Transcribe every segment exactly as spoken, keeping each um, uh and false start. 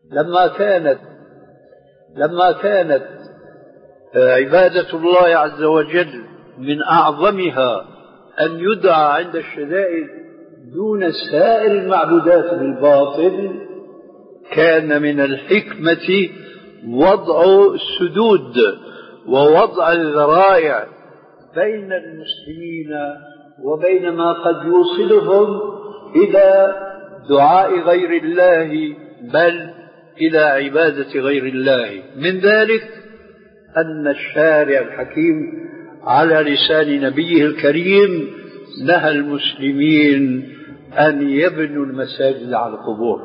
لما كانت لما كانت عبادة الله عز وجل من أعظمها أن يدعى عند الشدائد دون سائر المعبودات بالباطل، كان من الحكمة وضع السدود ووضع الذرائع بين المسلمين وبين ما قد يوصلهم إلى دعاء غير الله بل إلى عبادة غير الله. من ذلك أن الشارع الحكيم على لسان نبيه الكريم نهى المسلمين أن يبنوا المساجد على القبور،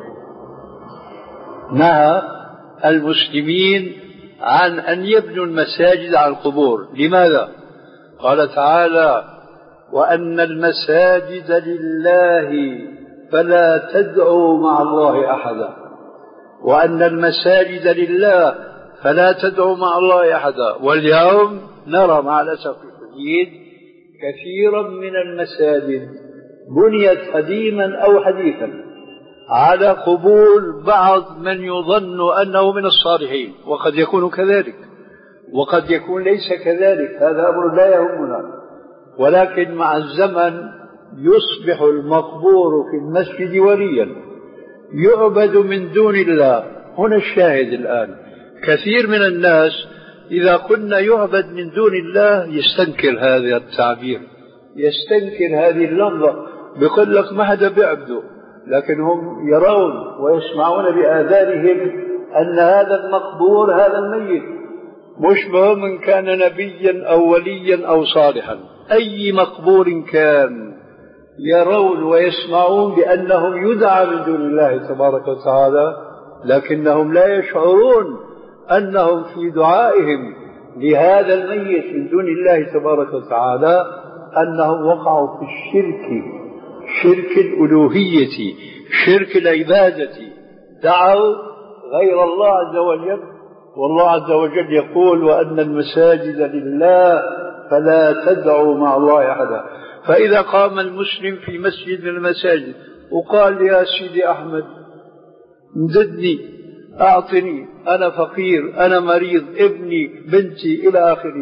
نهى المسلمين عن أن يبنوا المساجد على القبور. لماذا؟ قال تعالى: وأن المساجد لله فلا تدعوا مع الله أحدا، وأن المساجد لله فلا تدعوا مع الله أحدا. واليوم نرى مع الأسف الشديد كثيرا من المساجد بنيت قديما أو حديثا على قبور بعض من يظن أنه من الصالحين، وقد يكون كذلك وقد يكون ليس كذلك، هذا أمر لا يهمنا. ولكن مع الزمن يصبح المقبور في المسجد وليا يعبد من دون الله. هنا الشاهد الآن، كثير من الناس إذا كنا يعبد من دون الله يستنكر هذا التعبير، يستنكر هذه اللفظة، بيقول لك ما حدا بيعبده، لكن هم يرون ويسمعون بآذانهم أن هذا المقبور هذا الميت، مش مهم إن كان نبيا أو وليا أو صالحا، أي مقبور كان يرون ويسمعون بأنهم يدعى من دون الله تبارك وتعالى، لكنهم لا يشعرون أنهم في دعائهم لهذا الميت من دون الله تبارك وتعالى أنهم وقعوا في الشرك، شرك الألوهية، شرك العبادة، دعوا غير الله عز وجل. والله عز وجل يقول: وأن المساجد لله فلا تدعوا مع الله أحدا. فإذا قام المسلم في مسجد من المساجد وقال: يا سيدي أحمد امددني، أعطني، أنا فقير، أنا مريض، ابني، بنتي، إلى آخره،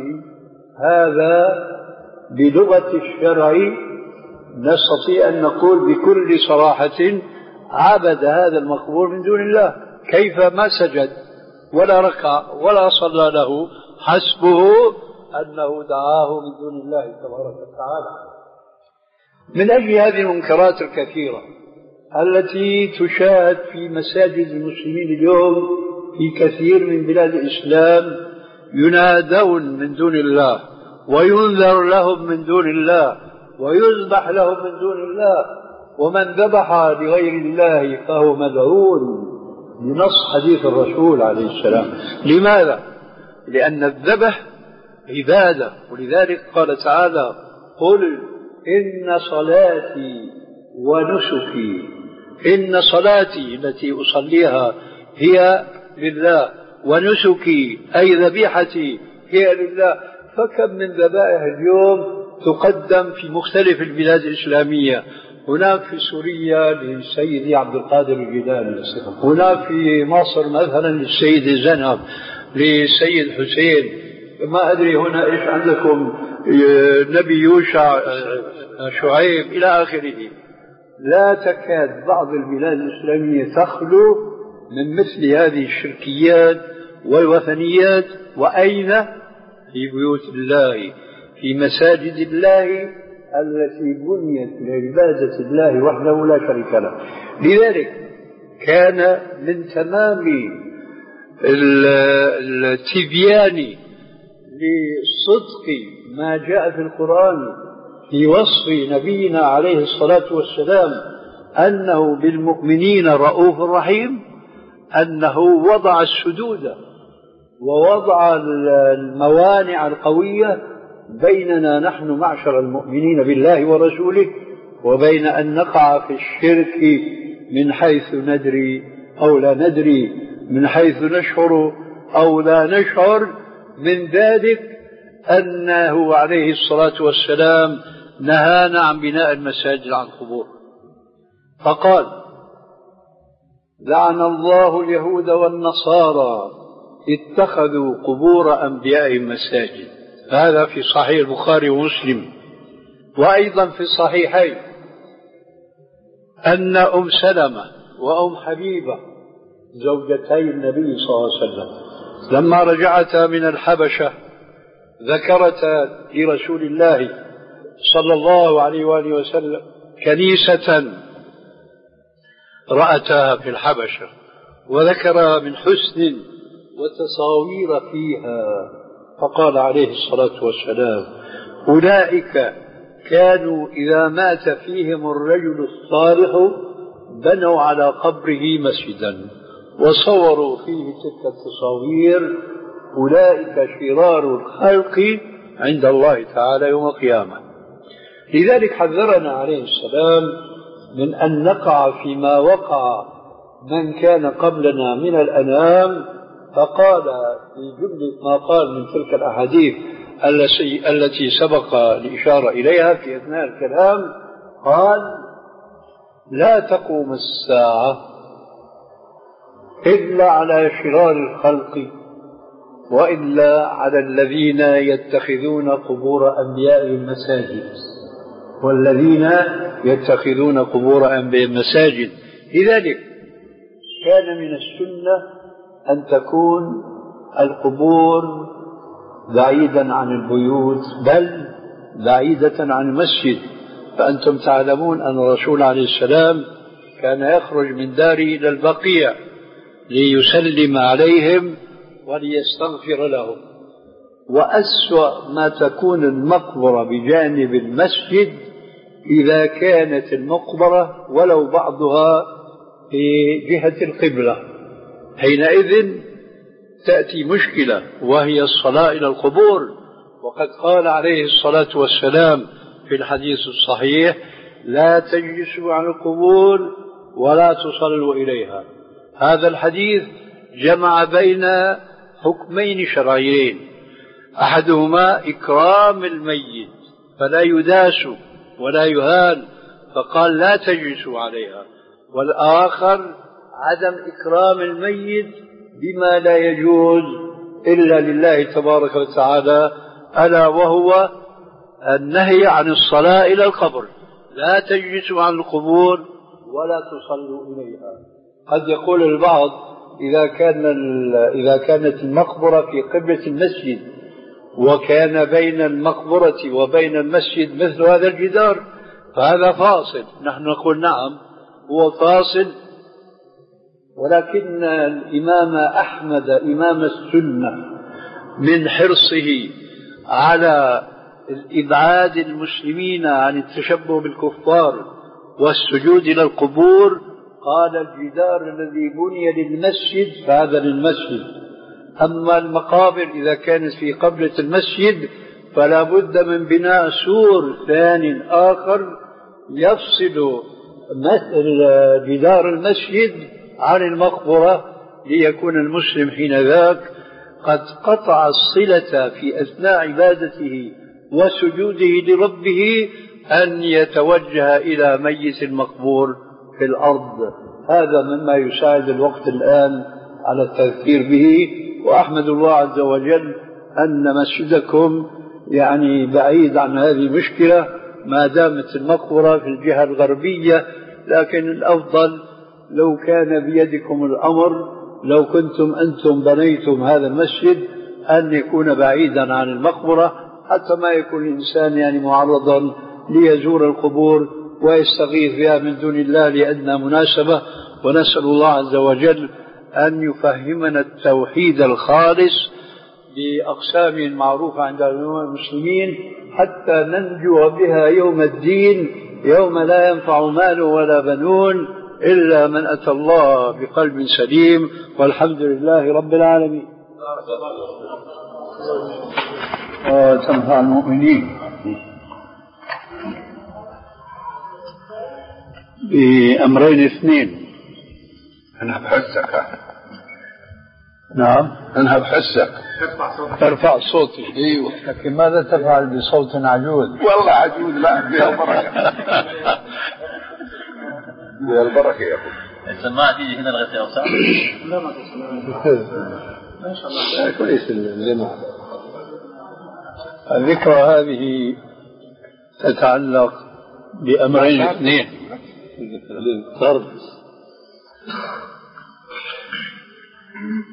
هذا بلغة الشرع نستطيع أن نقول بكل صراحة عبد هذا المقبور من دون الله. كيف؟ ما سجد ولا ركع ولا صلى له، حسبه أنه دعاه من دون الله تبارك وتعالى. من أجل هذه المنكرات الكثيرة التي تشاهد في مساجد المسلمين اليوم في كثير من بلاد الإسلام، ينادون من دون الله وينذر لهم من دون الله ويذبح لهم من دون الله، ومن ذبح لغير الله فهو ملعون بنص حديث الرسول عليه السلام. لماذا؟ لأن الذبح عبادة، ولذلك قال تعالى: قل إن صلاتي ونسكي، إن صلاتي التي أصليها هي لله، ونسكي أي ذبيحتي هي لله. فكم من ذبائح اليوم تقدم في مختلف البلاد الإسلامية، هناك في سوريا للسيد عبد القادر الجيلاني، هناك في مصر مثلا للسيد زينب، للسيد حسين، ما أدري هنا إيش عندكم، نبي يوشع، شعيب، إلى آخره. لا تكاد بعض البلاد الإسلامية تخلو من مثل هذه الشركيات والوثنيات. وأين؟ في بيوت الله، في مساجد الله التي بنيت لعبادة الله وحده لا شريك له. لذلك كان من تمام التبيان لصدق ما جاء في القرآن في وصف نبينا عليه الصلاة والسلام أنه بالمؤمنين رؤوف رحيم، أنه وضع السدود ووضع الموانع القوية بيننا نحن معشر المؤمنين بالله ورسوله وبين أن نقع في الشرك من حيث ندري أو لا ندري، من حيث نشعر أو لا نشعر. من ذلك أنه عليه الصلاة والسلام نهانا عن بناء المساجد عن القبور، فقال: لعن الله اليهود والنصارى اتخذوا قبور أنبيائهم مساجد. هذا في صحيح البخاري ومسلم. وأيضا في الصحيحين أن أم سلمة وأم حبيبة زوجتي النبي صلى الله عليه وسلم لما رجعتا من الحبشة ذكرتا لرسول الله صلى الله عليه وآله وسلم كنيسة رأتها في الحبشة، وذكر من حسن وتصاوير فيها، فقال عليه الصلاة والسلام: أولئك كانوا إذا مات فيهم الرجل الصالح بنوا على قبره مسجدا وصوروا فيه تلك التصاوير، أولئك شرار الخلق عند الله تعالى يوم القيامة. لذلك حذرنا عليه السلام من أن نقع فيما وقع من كان قبلنا من الأنام، فقال في جملة ما قال من تلك الأحاديث التي سبق الإشارة إليها في أثناء الكلام، قال: لا تقوم الساعة إلا على شرار الخلق وإلا على الذين يتخذون قبور أنبيائهم مساجد، والذين يتخذون قبور أنبيائهم مساجد. لذلك كان من السنة أن تكون القبور بعيدا عن البيوت، بل بعيدة عن المسجد. فأنتم تعلمون أن الرسول عليه السلام كان يخرج من داره إلى البقيع ليسلم عليهم وليستغفر لهم. وأسوأ ما تكون المقبرة بجانب المسجد إذا كانت المقبرة ولو بعضها في جهة القبلة، حينئذ تأتي مشكلة وهي الصلاة إلى القبور. وقد قال عليه الصلاة والسلام في الحديث الصحيح: لا تجلسوا على القبور ولا تصلوا إليها. هذا الحديث جمع بين حكمين شرعيين، أحدهما إكرام الميت فلا يداس ولا يهان، فقال لا تجلسوا عليها، والآخر عدم إكرام الميت بما لا يجوز إلا لله تبارك وتعالى، ألا وهو النهي عن الصلاة إلى القبر. لا تجلسوا عن القبور ولا تصلوا إليها. قد يقول البعض: إذا كان إذا كانت المقبرة في قبلة المسجد وكان بين المقبرة وبين المسجد مثل هذا الجدار فهذا فاصل. نحن نقول نعم هو فاصل، ولكن الإمام أحمد إمام السنة من حرصه على إبعاد المسلمين عن التشبه بالكفار والسجود إلى القبور قال: الجدار الذي بني للمسجد فهذا للمسجد، أما المقابر إذا كانت في قبلة المسجد فلا بد من بناء سور ثاني آخر يفصل جدار المسجد عن المقبرة، ليكون المسلم حينذاك قد قطع الصلة في أثناء عبادته وسجوده لربه أن يتوجه إلى ميت المقبور في الأرض. هذا مما يساعد الوقت الآن على التذكير به. وأحمد الله عز وجل أن مسجدكم يعني بعيد عن هذه المشكلة ما دامت المقبرة في الجهة الغربية، لكن الأفضل لو كان بيدكم الأمر، لو كنتم أنتم بنيتم هذا المسجد، أن يكون بعيدا عن المقبرة حتى ما يكون الإنسان يعني معرضا ليزور القبور ويستغيث بها من دون الله لأدنى مناسبة. ونسأل الله عز وجل أن يفهمنا التوحيد الخالص بأقسامه المعروفة عند المسلمين حتى ننجو بها يوم الدين، يوم لا ينفع مال ولا بنون إلا من أتى الله بقلب سليم، والحمد لله رب العالمين. وتنفع المؤمنين بأمرين اثنين: انها بحسك. نعم انها بحسك ترفع صوتي. ايوه، لكن ماذا تفعل بصوت عجوز؟ والله عجوز، لا فيها البركة. فيها البركة يا أخي. سماعة تيجي هنا لغاية أوسع؟ لا ما تسمع. ما شاء الله كويس الجماعة. الذكرى هذه تتعلق بأمرين اثنين. الضرب